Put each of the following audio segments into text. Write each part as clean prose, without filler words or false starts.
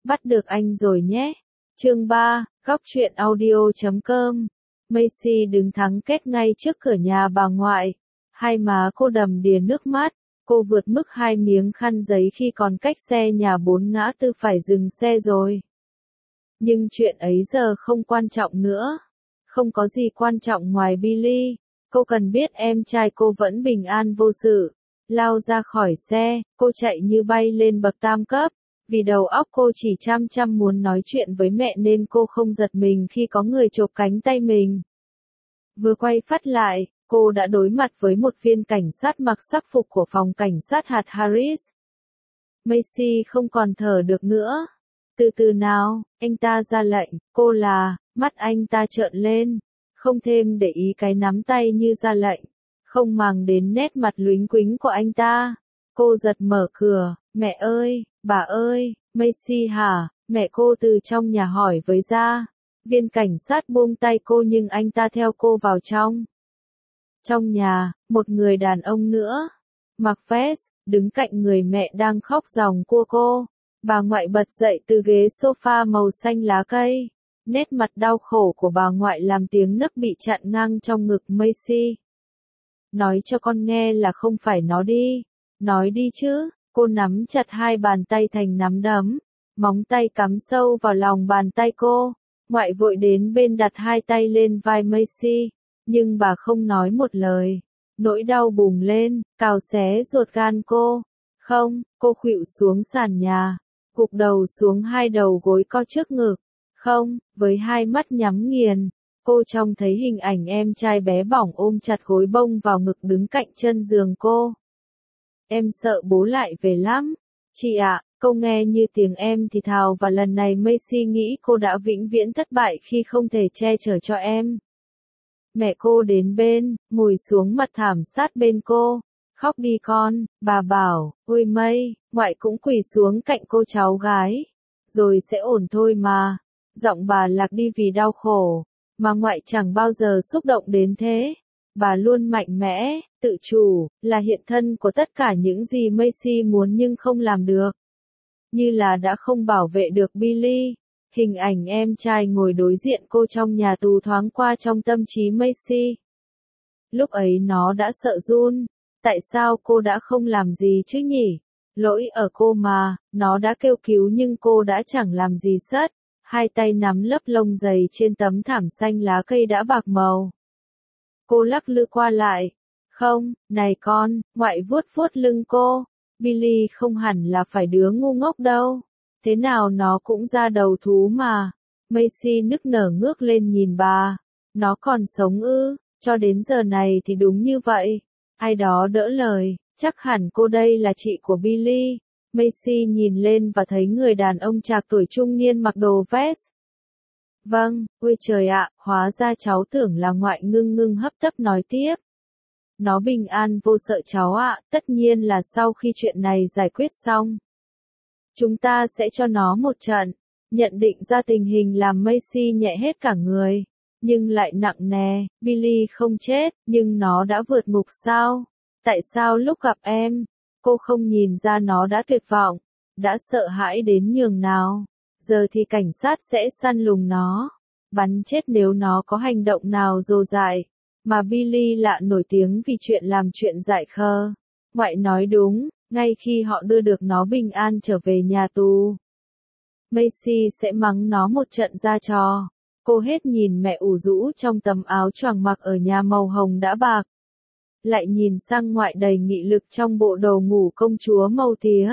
Bắt được anh rồi nhé. Chương 3, góc truyện audio.com. Macy đứng thắng kết ngay trước cửa nhà bà ngoại. Hai má cô đầm đìa nước mắt. Cô vượt mức 2 miếng khăn giấy khi còn cách xe nhà 4 ngã tư phải dừng xe rồi. Nhưng chuyện ấy giờ không quan trọng nữa. Không có gì quan trọng ngoài Billy. Cô cần biết em trai cô vẫn bình an vô sự. Lao ra khỏi xe, cô chạy như bay lên bậc tam cấp. Vì đầu óc cô chỉ chăm muốn nói chuyện với mẹ nên cô không giật mình khi có người chộp cánh tay mình. Vừa quay phát lại, cô đã đối mặt với một viên cảnh sát mặc sắc phục của phòng cảnh sát hạt Harris. Macy không còn thở được nữa. Từ từ nào, anh ta ra lệnh, cô là, mắt anh ta trợn lên, không thêm để ý cái nắm tay như ra lệnh, không màng đến nét mặt lúnh quính của anh ta. Cô giật mở cửa, mẹ ơi, bà ơi, Macy hả, mẹ cô từ trong nhà hỏi với ra. Viên cảnh sát buông tay cô nhưng anh ta theo cô vào trong. Trong nhà, một người đàn ông nữa, mặc vest, đứng cạnh người mẹ đang khóc ròng cua cô. Bà ngoại bật dậy từ ghế sofa màu xanh lá cây. Nét mặt đau khổ của bà ngoại làm tiếng nấc bị chặn ngang trong ngực Macy. Nói cho con nghe là không phải nó đi. Nói đi chứ. Cô nắm chặt hai bàn tay thành nắm đấm. Móng tay cắm sâu vào lòng bàn tay cô. Ngoại vội đến bên đặt hai tay lên vai Macy. Nhưng bà không nói một lời. Nỗi đau bùng lên, cào xé ruột gan cô. Không, cô khuỵu xuống sàn nhà. Gục đầu xuống hai đầu gối co trước ngực. Không, với hai mắt nhắm nghiền, cô trông thấy hình ảnh em trai bé bỏng ôm chặt gối bông vào ngực đứng cạnh chân giường cô. Em sợ bố lại về lắm. Chị ạ, câu nghe như tiếng em thì thào và lần này Macy nghĩ cô đã vĩnh viễn thất bại khi không thể che chở cho em. Mẹ cô đến bên, ngồi xuống mặt thảm sát bên cô. Khóc đi con, bà bảo, ôi Mây, ngoại cũng quỳ xuống cạnh cô cháu gái. Rồi sẽ ổn thôi mà. Giọng bà lạc đi vì đau khổ. Mà ngoại chẳng bao giờ xúc động đến thế. Bà luôn mạnh mẽ, tự chủ, là hiện thân của tất cả những gì Macy muốn nhưng không làm được. Như là đã không bảo vệ được Billy. Hình ảnh em trai ngồi đối diện cô trong nhà tù thoáng qua trong tâm trí Macy. Lúc ấy nó đã sợ run. Tại sao cô đã không làm gì chứ nhỉ? Lỗi ở cô mà, nó đã kêu cứu nhưng cô đã chẳng làm gì sất. Hai tay nắm lớp lông dày trên tấm thảm xanh lá cây đã bạc màu. Cô lắc lư qua lại. Không, này con, ngoại vuốt vuốt lưng cô. Billy không hẳn là phải đứa ngu ngốc đâu. Thế nào nó cũng ra đầu thú mà. Macy nức nở ngước lên nhìn bà. Nó còn sống ư? Cho đến giờ này thì đúng như vậy. Ai đó đỡ lời, chắc hẳn cô đây là chị của Billy. Macy nhìn lên và thấy người đàn ông trạc tuổi trung niên mặc đồ vest. Vâng, ôi trời ạ, hóa ra cháu tưởng là ngoại ngưng hấp tấp nói tiếp. Nó bình an vô sợ cháu ạ, tất nhiên là sau khi chuyện này giải quyết xong. Chúng ta sẽ cho nó một trận. Nhận định ra tình hình làm Macy nhẹ hết cả người. Nhưng lại nặng nề, Billy không chết, nhưng nó đã vượt ngục sao? Tại sao lúc gặp em, cô không nhìn ra nó đã tuyệt vọng, đã sợ hãi đến nhường nào? Giờ thì cảnh sát sẽ săn lùng nó, bắn chết nếu nó có hành động nào rồ dại. Mà Billy lạ nổi tiếng vì chuyện làm chuyện dại khờ. Ngoại nói đúng, ngay khi họ đưa được nó bình an trở về nhà tù, Macy sẽ mắng nó một trận ra trò. Cô hết nhìn mẹ ủ rũ trong tấm áo choàng mặc ở nhà màu hồng đã bạc. Lại nhìn sang ngoại đầy nghị lực trong bộ đồ ngủ công chúa màu tía.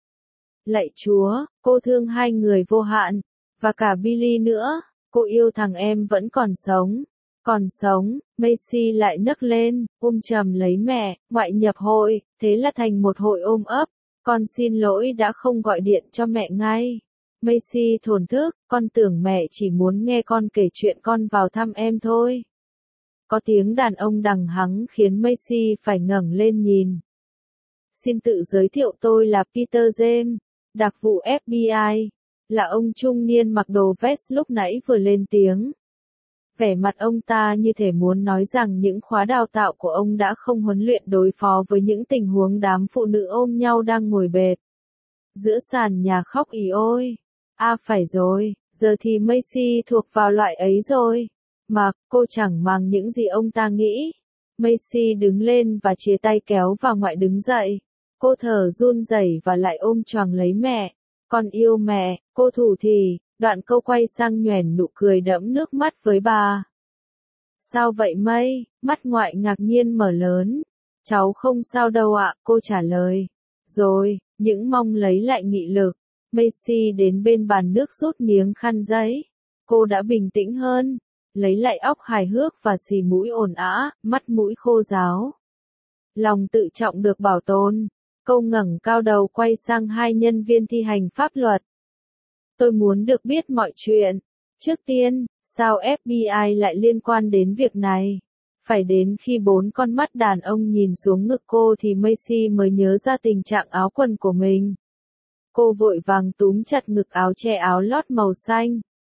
Lạy Chúa, cô thương hai người vô hạn. Và cả Billy nữa, cô yêu thằng em vẫn còn sống. Còn sống, Macy lại nấc lên, ôm chầm lấy mẹ, ngoại nhập hội, thế là thành một hội ôm ấp. Con xin lỗi đã không gọi điện cho mẹ ngay. Macy thổn thức, con tưởng mẹ chỉ muốn nghe con kể chuyện con vào thăm em thôi. Có tiếng đàn ông đằng hắng khiến Macy phải ngẩng lên nhìn. Xin tự giới thiệu tôi là Peter James, đặc vụ FBI, là ông trung niên mặc đồ vest lúc nãy vừa lên tiếng. Vẻ mặt ông ta như thể muốn nói rằng những khóa đào tạo của ông đã không huấn luyện đối phó với những tình huống đám phụ nữ ôm nhau đang ngồi bệt giữa sàn nhà khóc ỉ ôi. À phải rồi, giờ thì Macy thuộc vào loại ấy rồi. Mà, cô chẳng màng những gì ông ta nghĩ. Macy đứng lên và chia tay kéo bà ngoại đứng dậy. Cô thở run rẩy và lại ôm choàng lấy mẹ. Con yêu mẹ, cô thủ thỉ, đoạn cô quay sang nhoẻn nụ cười đẫm nước mắt với bà. Sao vậy May? Mắt ngoại ngạc nhiên mở lớn. Cháu không sao đâu ạ, cô trả lời. Rồi, những mong lấy lại nghị lực. Macy đến bên bàn nước rút miếng khăn giấy. Cô đã bình tĩnh hơn, lấy lại óc hài hước và xì mũi ồn ào, mắt mũi khô ráo. Lòng tự trọng được bảo tồn. Cô ngẩng cao đầu quay sang hai nhân viên thi hành pháp luật. Tôi muốn được biết mọi chuyện. Trước tiên, sao FBI lại liên quan đến việc này? Phải đến khi 4 con mắt đàn ông nhìn xuống ngực cô thì Macy mới nhớ ra tình trạng áo quần của mình. Cô vội vàng túm chặt ngực áo che áo lót màu xanh.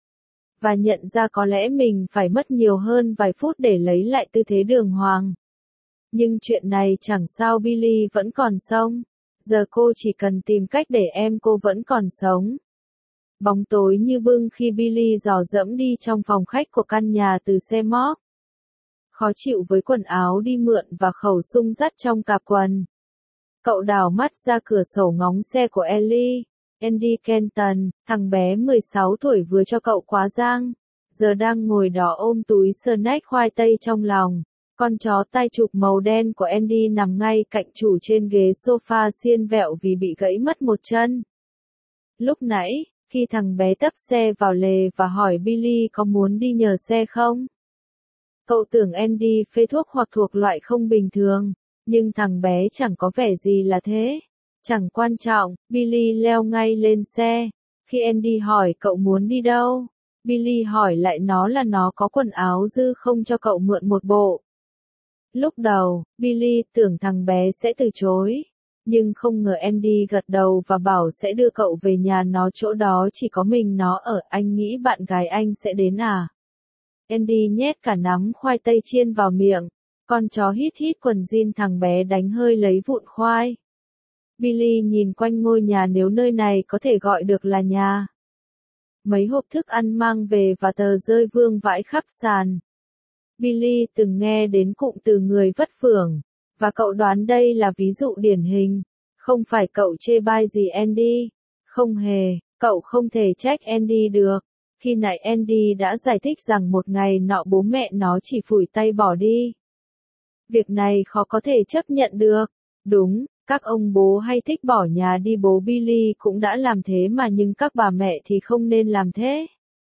Và nhận ra có lẽ mình phải mất nhiều hơn vài phút để lấy lại tư thế đường hoàng. Nhưng chuyện này chẳng sao, Billy vẫn còn sống. Giờ cô chỉ cần tìm cách để em cô vẫn còn sống. Bóng tối như bưng khi Billy dò dẫm đi trong phòng khách của căn nhà từ xe móc. Khó chịu với quần áo đi mượn và khẩu súng dắt trong cặp quần. Cậu đảo mắt ra cửa sổ ngóng xe của Ellie. Andy Kenton, thằng bé 16 tuổi vừa cho cậu quá giang, giờ đang ngồi đó ôm túi snack khoai tây trong lòng. Con chó tai chụp màu đen của Andy nằm ngay cạnh chủ trên ghế sofa xiên vẹo vì bị gãy mất một chân. Lúc nãy, khi thằng bé tấp xe vào lề và hỏi Billy có muốn đi nhờ xe không, cậu tưởng Andy phê thuốc hoặc thuộc loại không bình thường, nhưng thằng bé chẳng có vẻ gì là thế. Chẳng quan trọng, Billy leo ngay lên xe. Khi Andy hỏi cậu muốn đi đâu, Billy hỏi lại nó là nó có quần áo dư không cho cậu mượn một bộ. Lúc đầu, Billy tưởng thằng bé sẽ từ chối, nhưng không ngờ Andy gật đầu và bảo sẽ đưa cậu về nhà nó, chỗ đó chỉ có mình nó ở. Anh nghĩ bạn gái anh sẽ đến à? Andy nhét cả nắm khoai tây chiên vào miệng. Con chó hít hít quần jean thằng bé đánh hơi lấy vụn khoai. Billy nhìn quanh ngôi nhà, nếu nơi này có thể gọi được là nhà. Mấy hộp thức ăn mang về và tờ rơi vương vãi khắp sàn. Billy từng nghe đến cụm từ người vất vưởng, và cậu đoán đây là ví dụ điển hình. Không phải cậu chê bai gì Andy. Không hề, cậu không thể trách Andy được. Khi nãy Andy đã giải thích rằng một ngày nọ bố mẹ nó chỉ phủi tay bỏ đi. Việc này khó có thể chấp nhận được. Đúng, các ông bố hay thích bỏ nhà đi, bố Billy cũng đã làm thế mà, nhưng các bà mẹ thì không nên làm thế.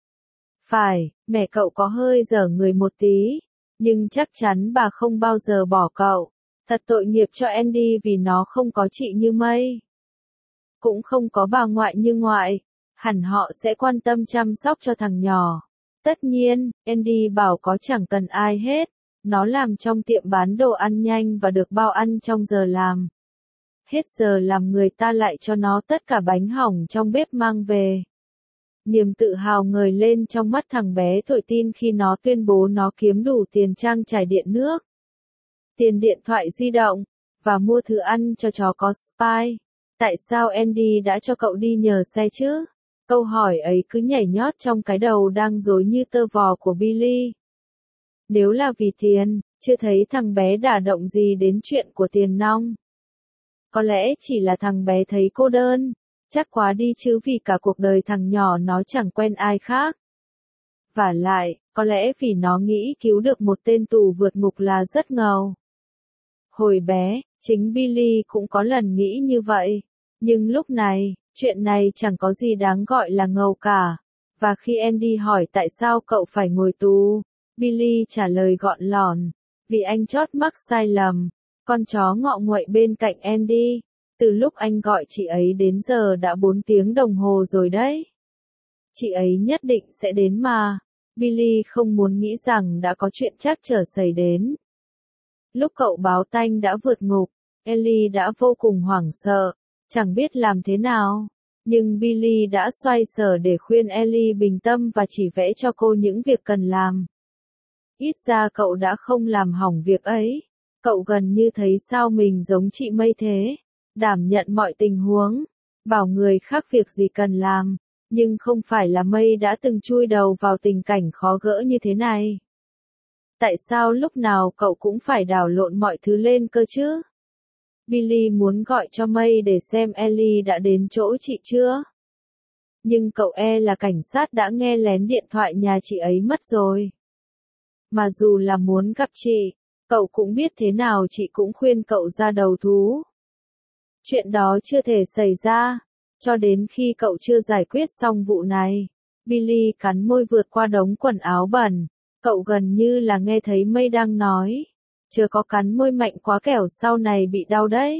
Phải, mẹ cậu có hơi dở người một tí, nhưng chắc chắn bà không bao giờ bỏ cậu. Thật tội nghiệp cho Andy vì nó không có chị như May. Cũng không có bà ngoại như ngoại. Hẳn họ sẽ quan tâm chăm sóc cho thằng nhỏ. Tất nhiên, Andy bảo có chẳng cần ai hết. Nó làm trong tiệm bán đồ ăn nhanh và được bao ăn trong giờ làm. Hết giờ làm người ta lại cho nó tất cả bánh hỏng trong bếp mang về. Niềm tự hào ngời lên trong mắt thằng bé thổi tin khi nó tuyên bố nó kiếm đủ tiền trang trải điện nước, tiền điện thoại di động, và mua thứ ăn cho chó có Spy. Tại sao Andy đã cho cậu đi nhờ xe chứ? Câu hỏi ấy cứ nhảy nhót trong cái đầu đang rối như tơ vò của Billy. Nếu là vì tiền, chưa thấy thằng bé đả động gì đến chuyện của tiền nong. Có lẽ chỉ là thằng bé thấy cô đơn, chắc quá đi chứ, vì cả cuộc đời thằng nhỏ nó chẳng quen ai khác. Vả lại, có lẽ vì nó nghĩ cứu được một tên tù vượt ngục là rất ngầu. Hồi bé, chính Billy cũng có lần nghĩ như vậy. Nhưng lúc này, chuyện này chẳng có gì đáng gọi là ngầu cả. Và khi Andy hỏi tại sao cậu phải ngồi tù, Billy trả lời gọn lỏn, vì anh chót mắc sai lầm. Con chó ngọ nguậy bên cạnh Andy. Từ lúc anh gọi chị ấy đến giờ đã 4 tiếng đồng hồ rồi đấy. Chị ấy nhất định sẽ đến mà. Billy không muốn nghĩ rằng đã có chuyện trắc trở xảy đến. Lúc cậu báo tanh đã vượt ngục, Ellie đã vô cùng hoảng sợ, chẳng biết làm thế nào. Nhưng Billy đã xoay sở để khuyên Ellie bình tâm và chỉ vẽ cho cô những việc cần làm. Ít ra cậu đã không làm hỏng việc ấy. Cậu gần như thấy sao mình giống chị May thế. Đảm nhận mọi tình huống, bảo người khác việc gì cần làm, Nhưng không phải là Mây đã từng chui đầu vào tình cảnh khó gỡ như thế này. Tại sao lúc nào cậu cũng phải đảo lộn mọi thứ lên cơ chứ? Billy muốn gọi cho Mây để xem Ellie đã đến chỗ chị chưa. Nhưng cậu là cảnh sát đã nghe lén điện thoại nhà chị ấy mất rồi. Mà dù là muốn gặp chị, cậu cũng biết thế nào chị cũng khuyên cậu ra đầu thú. Chuyện đó chưa thể xảy ra, cho đến khi cậu chưa giải quyết xong vụ này. Billy cắn môi vượt qua đống quần áo bẩn. Cậu gần như là nghe thấy Mây đang nói. Chớ có cắn môi mạnh quá kẻo sau này bị đau đấy.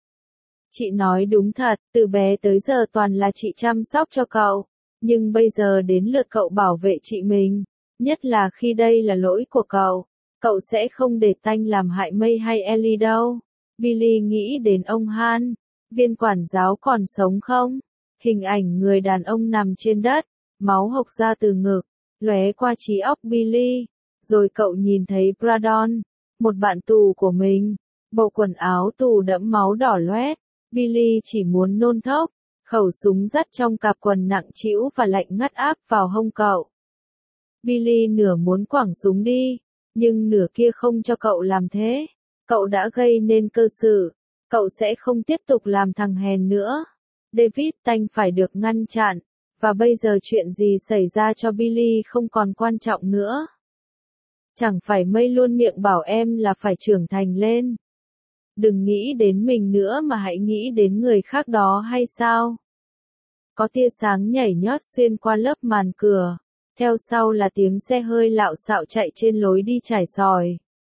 Chị nói đúng thật, từ bé tới giờ toàn là chị chăm sóc cho cậu. Nhưng bây giờ đến lượt cậu bảo vệ chị mình. Nhất là khi đây là lỗi của cậu. Cậu sẽ không để tanh làm hại Mây hay Ellie đâu. Billy nghĩ đến ông Han. Viên quản giáo còn sống không? Hình ảnh người đàn ông nằm trên đất. Máu hộc ra từ ngực. Lóe qua trí óc Billy. Rồi cậu nhìn thấy Brandon. Một bạn tù của mình. Bộ quần áo tù đẫm máu đỏ loét. Billy chỉ muốn nôn thốc. Khẩu súng dắt trong cặp quần nặng trĩu và lạnh ngắt áp vào hông cậu. Billy nửa muốn quẳng súng đi. Nhưng nửa kia không cho cậu làm thế. Cậu đã gây nên cơ sự. Cậu sẽ không tiếp tục làm thằng hèn nữa. David Tanh phải được ngăn chặn. Và bây giờ chuyện gì xảy ra cho Billy không còn quan trọng nữa. Chẳng phải Mây luôn miệng bảo em là phải trưởng thành lên. Đừng nghĩ đến mình nữa mà hãy nghĩ đến người khác đó hay sao? Có tia sáng nhảy nhót xuyên qua lớp màn cửa. Theo sau là tiếng xe hơi lạo xạo chạy trên lối đi trải sỏi.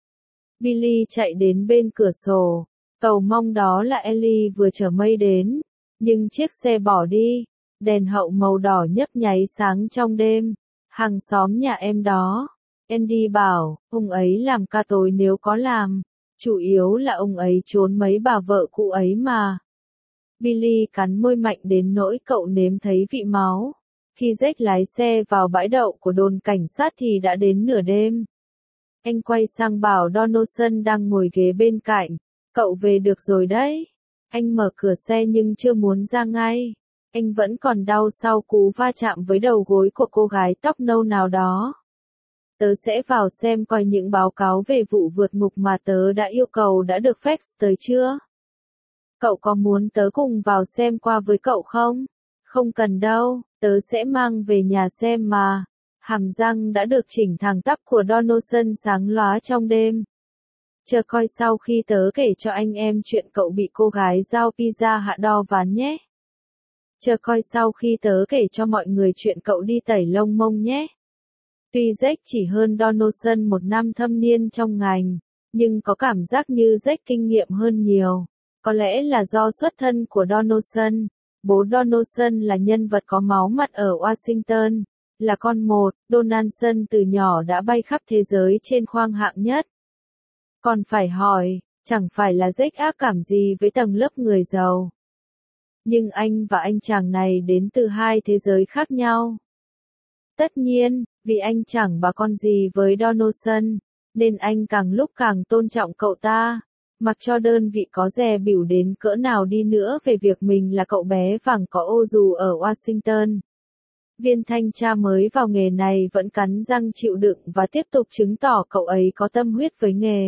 Billy chạy đến bên cửa sổ. Cầu mong đó là Ellie vừa chở Mây đến. Nhưng chiếc xe bỏ đi. Đèn hậu màu đỏ nhấp nháy sáng trong đêm. Hàng xóm nhà em đó. Andy bảo, ông ấy làm ca tối nếu có làm. Chủ yếu là ông ấy trốn mấy bà vợ cũ ấy mà. Billy cắn môi mạnh đến nỗi cậu nếm thấy vị máu. Khi Jack lái xe vào bãi đậu của đồn cảnh sát thì đã đến nửa đêm. Anh quay sang bảo Donaldson đang ngồi ghế bên cạnh. Cậu về được rồi đấy. Anh mở cửa xe nhưng chưa muốn ra ngay. Anh vẫn còn đau sau cú va chạm với đầu gối của cô gái tóc nâu nào đó. Tớ sẽ vào xem coi những báo cáo về vụ vượt ngục mà tớ đã yêu cầu đã được fax tới chưa. Cậu có muốn tớ cùng vào xem qua với cậu không? Không cần đâu, tớ sẽ mang về nhà xem mà. Hàm răng đã được chỉnh thẳng tắp của Donaldson sáng lóa trong đêm. Chờ coi sau khi tớ kể cho anh em chuyện cậu bị cô gái giao pizza hạ đo ván nhé. Chờ coi sau khi tớ kể cho mọi người chuyện cậu đi tẩy lông mông nhé. Tuy Jack chỉ hơn Donaldson một năm thâm niên trong ngành, nhưng có cảm giác như Jack kinh nghiệm hơn nhiều. Có lẽ là do xuất thân của Donaldson. Bố Donaldson là nhân vật có máu mặt ở Washington. Là con một, Donaldson từ nhỏ đã bay khắp thế giới trên khoang hạng nhất. Còn phải hỏi, chẳng phải là Jack ác cảm gì với tầng lớp người giàu. Nhưng anh và anh chàng này đến từ hai thế giới khác nhau. Tất nhiên, vì anh chẳng bà con gì với Donaldson, nên anh càng lúc càng tôn trọng cậu ta. Mặc cho đơn vị có dè bỉu đến cỡ nào đi nữa về việc mình là cậu bé vàng có ô dù ở Washington. Viên thanh tra mới vào nghề này vẫn cắn răng chịu đựng và tiếp tục chứng tỏ cậu ấy có tâm huyết với nghề.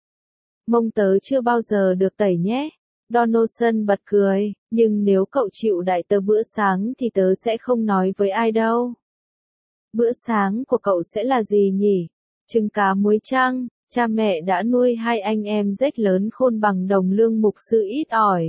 Mông tớ chưa bao giờ được tẩy nhé. Donaldson bật cười, nhưng nếu cậu chịu đại tớ bữa sáng thì tớ sẽ không nói với ai đâu. Bữa sáng của cậu sẽ là gì nhỉ? Trứng cá muối chăng? Cha mẹ đã nuôi hai anh em rách lớn khôn bằng đồng lương mục sư ít ỏi.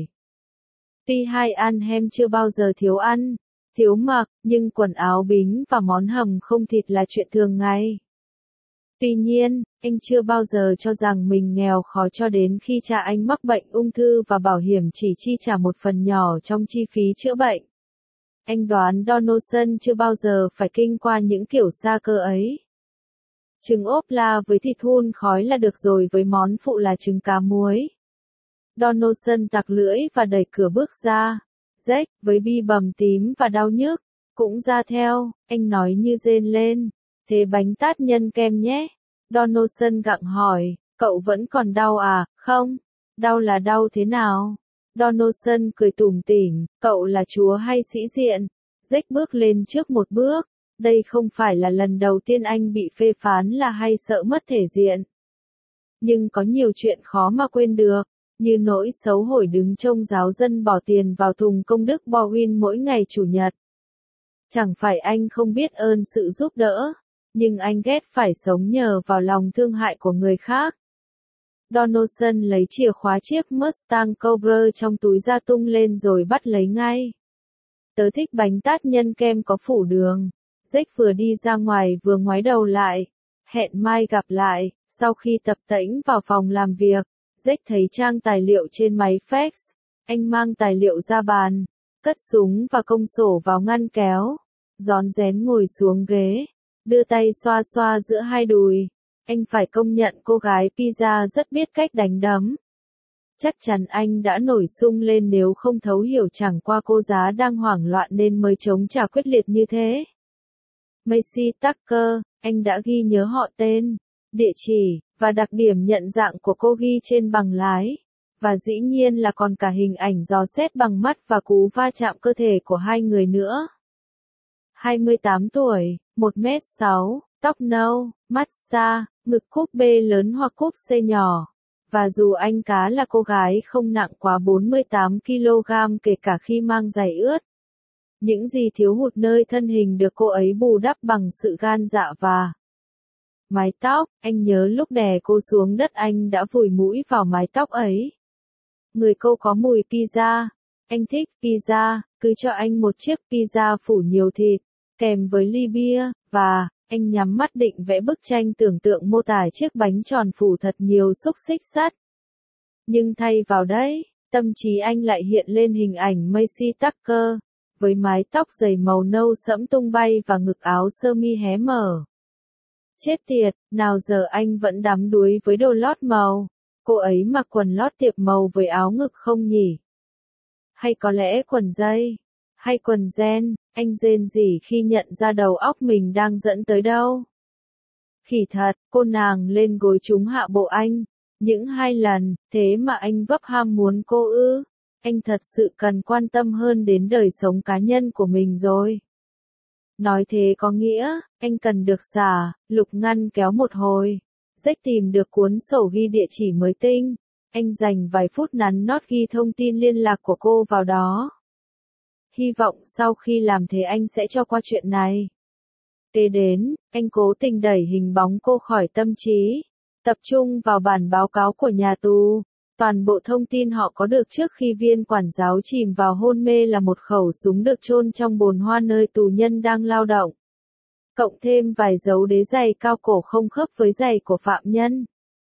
Tuy hai anh em chưa bao giờ thiếu ăn, thiếu mặc, nhưng quần áo bính và món hầm không thịt là chuyện thường ngày. Tuy nhiên, anh chưa bao giờ cho rằng mình nghèo khó cho đến khi cha anh mắc bệnh ung thư và bảo hiểm chỉ chi trả một phần nhỏ trong chi phí chữa bệnh. Anh đoán Donaldson chưa bao giờ phải kinh qua những kiểu xa cơ ấy. Trứng ốp la với thịt hun khói là được rồi với món phụ là trứng cá muối. Donaldson tặc lưỡi và đẩy cửa bước ra. Jack, với bi bầm tím và đau nhức, cũng ra theo, anh nói như rên lên. Thế bánh tát nhân kem nhé. Donaldson gặng hỏi, cậu vẫn còn đau à? Không. Đau là đau thế nào? Donaldson cười tủm tỉm, cậu là chúa hay sĩ diện? Jack bước lên trước một bước. Đây không phải là lần đầu tiên anh bị phê phán là hay sợ mất thể diện. Nhưng có nhiều chuyện khó mà quên được, như nỗi xấu hổ đứng trông giáo dân bỏ tiền vào thùng công đức Bowen mỗi ngày Chủ nhật. Chẳng phải anh không biết ơn sự giúp đỡ, nhưng anh ghét phải sống nhờ vào lòng thương hại của người khác. Donaldson lấy chìa khóa chiếc Mustang Cobra trong túi ra tung lên rồi bắt lấy ngay. Tớ thích bánh tát nhân kem có phủ đường. Jack vừa đi ra ngoài vừa ngoái đầu lại. Hẹn mai gặp lại. Sau khi tập tễnh vào phòng làm việc, Jack thấy trang tài liệu trên máy fax. Anh mang tài liệu ra bàn, cất súng và công sổ vào ngăn kéo, rón rén ngồi xuống ghế, đưa tay xoa xoa giữa hai đùi. Anh phải công nhận cô gái pizza rất biết cách đánh đấm. Chắc chắn anh đã nổi sung lên nếu không thấu hiểu chẳng qua cô giá đang hoảng loạn nên mới chống trả quyết liệt như thế. Macy Tucker, anh đã ghi nhớ họ tên, địa chỉ, và đặc điểm nhận dạng của cô ghi trên bằng lái. Và dĩ nhiên là còn cả hình ảnh dò xét bằng mắt và cú va chạm cơ thể của hai người nữa. 28 tuổi, 1m6, tóc nâu, mắt xa, ngực cúp B lớn hoặc cúp C nhỏ. Và dù anh cá là cô gái không nặng quá 48 kg kể cả khi mang giày ướt. Những gì thiếu hụt nơi thân hình được cô ấy bù đắp bằng sự gan dạ và mái tóc. Anh nhớ lúc đè cô xuống đất anh đã vùi mũi vào mái tóc ấy. Người cô có mùi pizza. Anh thích pizza, cứ cho anh một chiếc pizza phủ nhiều thịt, kèm với ly bia, và anh nhắm mắt định vẽ bức tranh tưởng tượng mô tả chiếc bánh tròn phủ thật nhiều xúc xích sắt. Nhưng thay vào đấy, tâm trí anh lại hiện lên hình ảnh Macy Tucker, với mái tóc dày màu nâu sẫm tung bay và ngực áo sơ mi hé mở. Chết tiệt, nào giờ anh vẫn đắm đuối với đồ lót màu. Cô ấy mặc quần lót tiệp màu với áo ngực không nhỉ? Hay có lẽ quần dây? Hay quần jean? Anh rên rỉ khi nhận ra đầu óc mình đang dẫn tới đâu. Khỉ thật, cô nàng lên gối trúng hạ bộ anh. Những 2 lần, thế mà anh vấp ham muốn cô ư? Anh thật sự cần quan tâm hơn đến đời sống cá nhân của mình rồi. Nói thế có nghĩa, anh cần được xả, lục ngăn kéo một hồi. Jack tìm được cuốn sổ ghi địa chỉ mới tinh. Anh dành vài phút nắn nót ghi thông tin liên lạc của cô vào đó. Hy vọng sau khi làm thế anh sẽ cho qua chuyện này. Kế đến, anh cố tình đẩy hình bóng cô khỏi tâm trí. Tập trung vào bản báo cáo của nhà tù. Toàn bộ thông tin họ có được trước khi viên quản giáo chìm vào hôn mê là một khẩu súng được chôn trong bồn hoa nơi tù nhân đang lao động. Cộng thêm vài dấu đế giày cao cổ không khớp với giày của phạm nhân.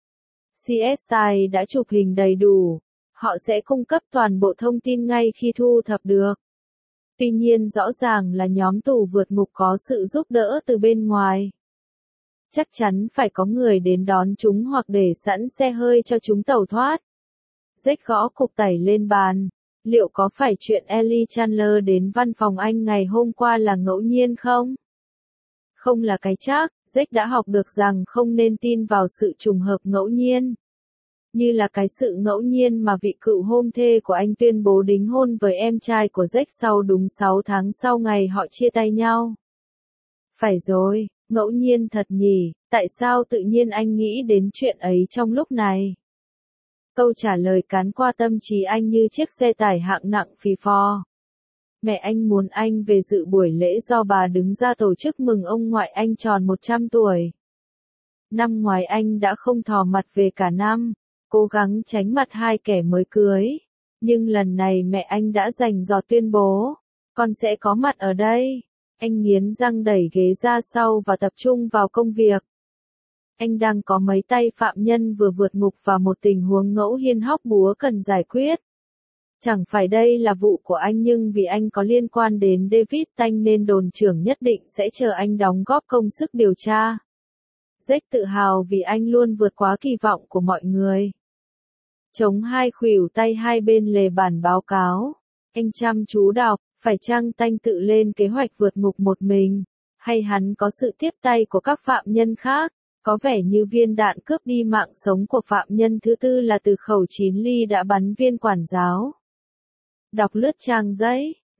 CSI đã chụp hình đầy đủ. Họ sẽ cung cấp toàn bộ thông tin ngay khi thu thập được. Tuy nhiên rõ ràng là nhóm tù vượt ngục có sự giúp đỡ từ bên ngoài. Chắc chắn phải có người đến đón chúng hoặc để sẵn xe hơi cho chúng tẩu thoát. Jack gõ cục tẩy lên bàn. Liệu có phải chuyện Ellie Chandler đến văn phòng anh ngày hôm qua là ngẫu nhiên không? Không là cái chắc, Jack đã học được rằng không nên tin vào sự trùng hợp ngẫu nhiên. Như là cái sự ngẫu nhiên mà vị cựu hôn thê của anh tuyên bố đính hôn với em trai của Jack sau đúng 6 tháng sau ngày họ chia tay nhau. Phải rồi, ngẫu nhiên thật nhỉ, tại sao tự nhiên anh nghĩ đến chuyện ấy trong lúc này? Câu trả lời cán qua tâm trí anh như chiếc xe tải hạng nặng phì phò. Mẹ anh muốn anh về dự buổi lễ do bà đứng ra tổ chức mừng ông ngoại anh tròn 100 tuổi. Năm ngoái anh đã không thò mặt về cả năm, cố gắng tránh mặt hai kẻ mới cưới. Nhưng lần này mẹ anh đã rành rọt tuyên bố, con sẽ có mặt ở đây. Anh nghiến răng đẩy ghế ra sau và tập trung vào công việc. Anh đang có mấy tay phạm nhân vừa vượt ngục và một tình huống ngẫu nhiên hóc búa cần giải quyết. Chẳng phải đây là vụ của anh nhưng vì anh có liên quan đến David Tanh nên đồn trưởng nhất định sẽ chờ anh đóng góp công sức điều tra. Jack tự hào vì anh luôn vượt quá kỳ vọng của mọi người. Chống hai khuỷu tay hai bên lề bản báo cáo. Anh chăm chú đọc, phải chăng Tanh tự lên kế hoạch vượt ngục một mình, hay hắn có sự tiếp tay của các phạm nhân khác? Có vẻ như viên đạn cướp đi mạng sống của phạm nhân thứ tư là từ khẩu 9 ly đã bắn viên quản giáo. Đọc lướt trang giấy,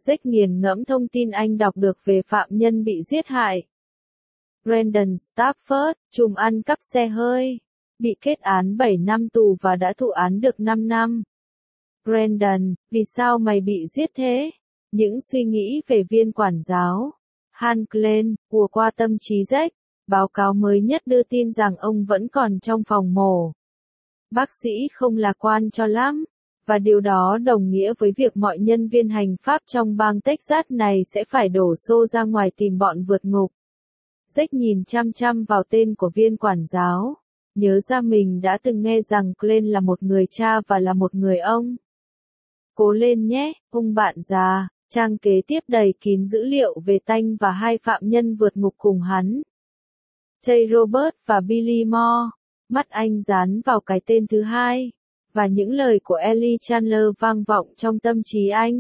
Jack nghiền ngẫm thông tin anh đọc được về phạm nhân bị giết hại. Brandon Stafford, trùm ăn cắp xe hơi, bị kết án 7 năm tù và đã thụ án được 5 năm. Brandon, vì sao mày bị giết thế? Những suy nghĩ về viên quản giáo Han Klein ùa qua tâm trí Jack. Báo cáo mới nhất đưa tin rằng ông vẫn còn trong phòng mổ. Bác sĩ không lạc quan cho lắm, và điều đó đồng nghĩa với việc mọi nhân viên hành pháp trong bang Texas này sẽ phải đổ xô ra ngoài tìm bọn vượt ngục. Jack nhìn chăm chăm vào tên của viên quản giáo, nhớ ra mình đã từng nghe rằng Klein là một người cha và là một người ông. Cố lên nhé, ông bạn già. Trang kế tiếp đầy kín dữ liệu về Tanh và hai phạm nhân vượt ngục cùng hắn. Jay Robert và Billy Moore. Mắt anh dán vào cái tên thứ hai, và những lời của Ellie Chandler vang vọng trong tâm trí anh.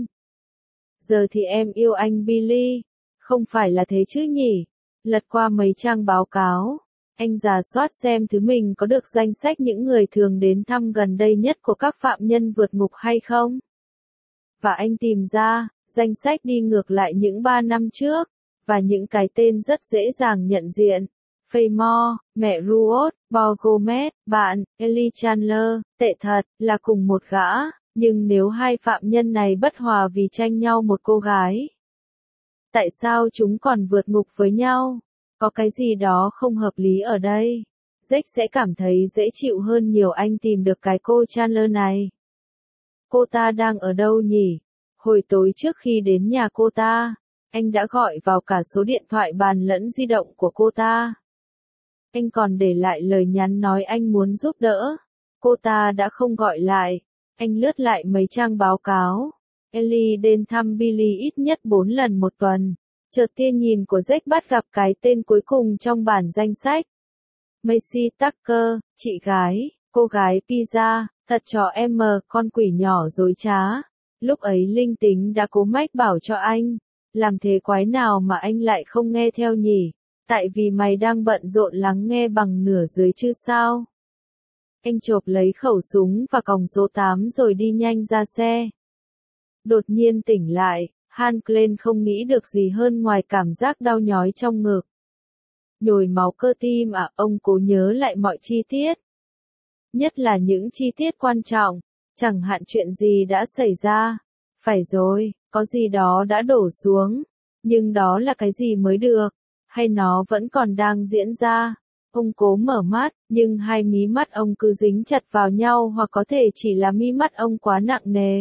Giờ thì em yêu anh Billy. Không phải là thế chứ nhỉ? Lật qua mấy trang báo cáo, anh rà soát xem thứ mình có được danh sách những người thường đến thăm gần đây nhất của các phạm nhân vượt ngục hay không. Và anh tìm ra danh sách đi ngược lại những 3 năm trước, và những cái tên rất dễ dàng nhận diện. Faye Moore, mẹ Ruth, Paul Gomez, bạn, Ellie Chandler, tệ thật, là cùng một gã, nhưng nếu hai phạm nhân này bất hòa vì tranh nhau một cô gái, tại sao chúng còn vượt ngục với nhau? Có cái gì đó không hợp lý ở đây. Jack sẽ cảm thấy dễ chịu hơn nhiều anh tìm được cái cô Chandler này. Cô ta đang ở đâu nhỉ? Hồi tối trước khi đến nhà cô ta, anh đã gọi vào cả số điện thoại bàn lẫn di động của cô ta. Anh còn để lại lời nhắn nói anh muốn giúp đỡ. Cô ta đã không gọi lại. Anh lướt lại mấy trang báo cáo. Ellie đến thăm Billy ít nhất 4 lần một tuần. Chợt tia nhìn của Jack bắt gặp cái tên cuối cùng trong bản danh sách. Macy Tucker, chị gái, cô gái pizza, thật cho em con quỷ nhỏ dối trá. Lúc ấy linh tính đã cố mách bảo cho anh, làm thế quái nào mà anh lại không nghe theo nhỉ? Tại vì mày đang bận rộn lắng nghe bằng nửa dưới chứ sao? Anh chộp lấy khẩu súng và còng số 8 rồi đi nhanh ra xe. Đột nhiên tỉnh lại, Han Klein không nghĩ được gì hơn ngoài cảm giác đau nhói trong ngực. Nhồi máu cơ tim à, ông cố nhớ lại mọi chi tiết. Nhất là những chi tiết quan trọng, chẳng hạn chuyện gì đã xảy ra. Phải rồi, có gì đó đã đổ xuống. Nhưng đó là cái gì mới được? Hay nó vẫn còn đang diễn ra? Ông cố mở mắt, nhưng hai mí mắt ông cứ dính chặt vào nhau hoặc có thể chỉ là mí mắt ông quá nặng nề.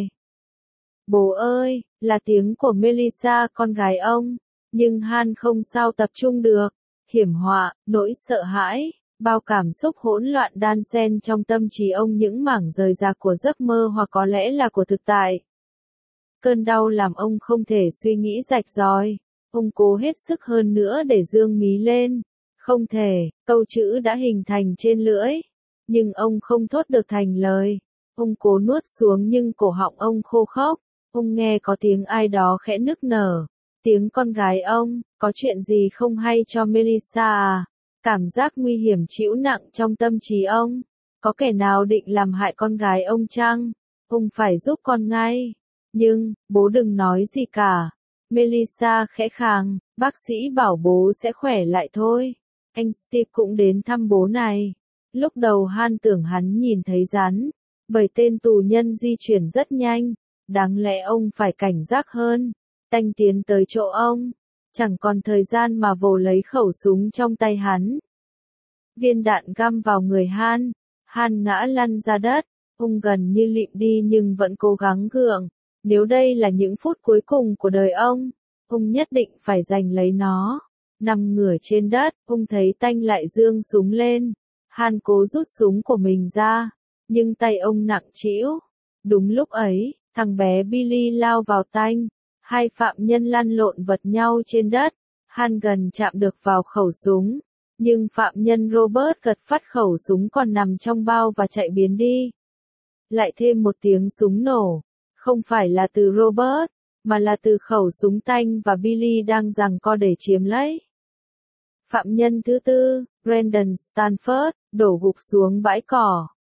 Bố ơi, là tiếng của Melissa con gái ông. Nhưng Han không sao tập trung được. Hiểm họa, nỗi sợ hãi, bao cảm xúc hỗn loạn đan xen trong tâm trí ông, những mảng rời rạc của giấc mơ hoặc có lẽ là của thực tại. Cơn đau làm ông không thể suy nghĩ rạch ròi. Ông cố hết sức hơn nữa để dương mí lên. Không thể, câu chữ đã hình thành trên lưỡi. Nhưng ông không thốt được thành lời. Ông cố nuốt xuống nhưng cổ họng ông khô khốc. Ông nghe có tiếng ai đó khẽ nức nở. Tiếng con gái ông, có chuyện gì không hay cho Melissa à? Cảm giác nguy hiểm trĩu nặng trong tâm trí ông. Có kẻ nào định làm hại con gái ông chăng? Ông phải giúp con ngay. Nhưng, bố đừng nói gì cả. Melissa khẽ khàng, bác sĩ bảo bố sẽ khỏe lại thôi. Anh Steve cũng đến thăm bố này. Lúc đầu Han tưởng hắn nhìn thấy rắn, bởi tên tù nhân di chuyển rất nhanh. Đáng lẽ ông phải cảnh giác hơn. Tanh tiến tới chỗ ông, chẳng còn thời gian mà vồ lấy khẩu súng trong tay hắn. Viên đạn găm vào người Han. Han ngã lăn ra đất. Ông gần như lịm đi nhưng vẫn cố gắng gượng. Nếu đây là những phút cuối cùng của đời ông nhất định phải giành lấy nó. Nằm ngửa trên đất, ông thấy Tanh lại giương súng lên. Han cố rút súng của mình ra, nhưng tay ông nặng trĩu. Đúng lúc ấy, thằng bé Billy lao vào Tanh. Hai phạm nhân lăn lộn vật nhau trên đất. Han gần chạm được vào khẩu súng, nhưng phạm nhân Robert gật phát khẩu súng còn nằm trong bao và chạy biến đi. Lại thêm một tiếng súng nổ. Không phải là từ Robert, mà là từ khẩu súng Tanh và Billy đang giằng co để chiếm lấy. Phạm nhân thứ tư, Brandon Stanford, đổ gục xuống bãi cỏ.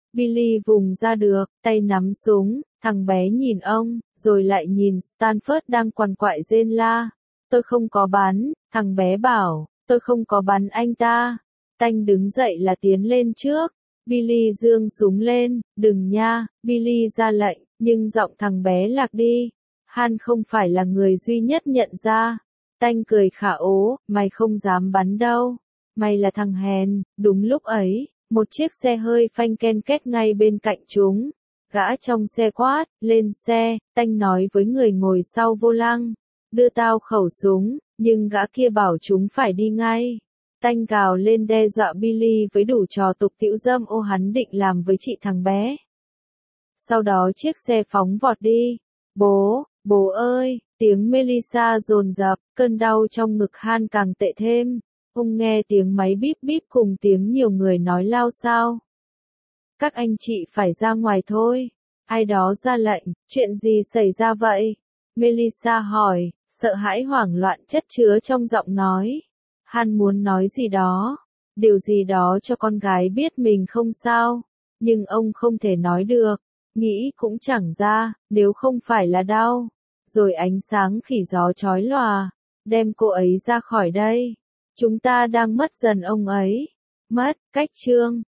Billy vùng ra được, tay nắm súng, thằng bé nhìn ông, rồi lại nhìn Stanford đang quằn quại rên la. Tôi không có bắn, thằng bé bảo, tôi không có bắn anh ta. Tanh đứng dậy là tiến lên trước. Billy giương súng lên, đừng nha, Billy ra lệnh, nhưng giọng thằng bé lạc đi. Han không phải là người duy nhất nhận ra. Tanh cười khả ố, mày không dám bắn đâu. Mày là thằng hèn. Đúng lúc ấy, một chiếc xe hơi phanh ken két ngay bên cạnh chúng. Gã trong xe quát, lên xe, Tanh nói với người ngồi sau vô lăng. Đưa tao khẩu súng, nhưng gã kia bảo chúng phải đi ngay. Tanh gào lên đe dọa Billy với đủ trò tục tĩu dâm ô hắn định làm với chị thằng bé. Sau đó chiếc xe phóng vọt đi. Bố ơi, tiếng Melissa dồn dập, cơn đau trong ngực Han càng tệ thêm. Ông nghe tiếng máy bíp bíp cùng tiếng nhiều người nói lao xao. Các anh chị phải ra ngoài thôi. Ai đó ra lệnh, chuyện gì xảy ra vậy? Melissa hỏi, sợ hãi hoảng loạn chất chứa trong giọng nói. Han muốn nói gì đó, điều gì đó cho con gái biết mình không sao, nhưng ông không thể nói được, nghĩ cũng chẳng ra, nếu không phải là đau. Rồi ánh sáng khỉ gió chói lòa, đem cô ấy ra khỏi đây. Chúng ta đang mất dần ông ấy. Mất, cách chương.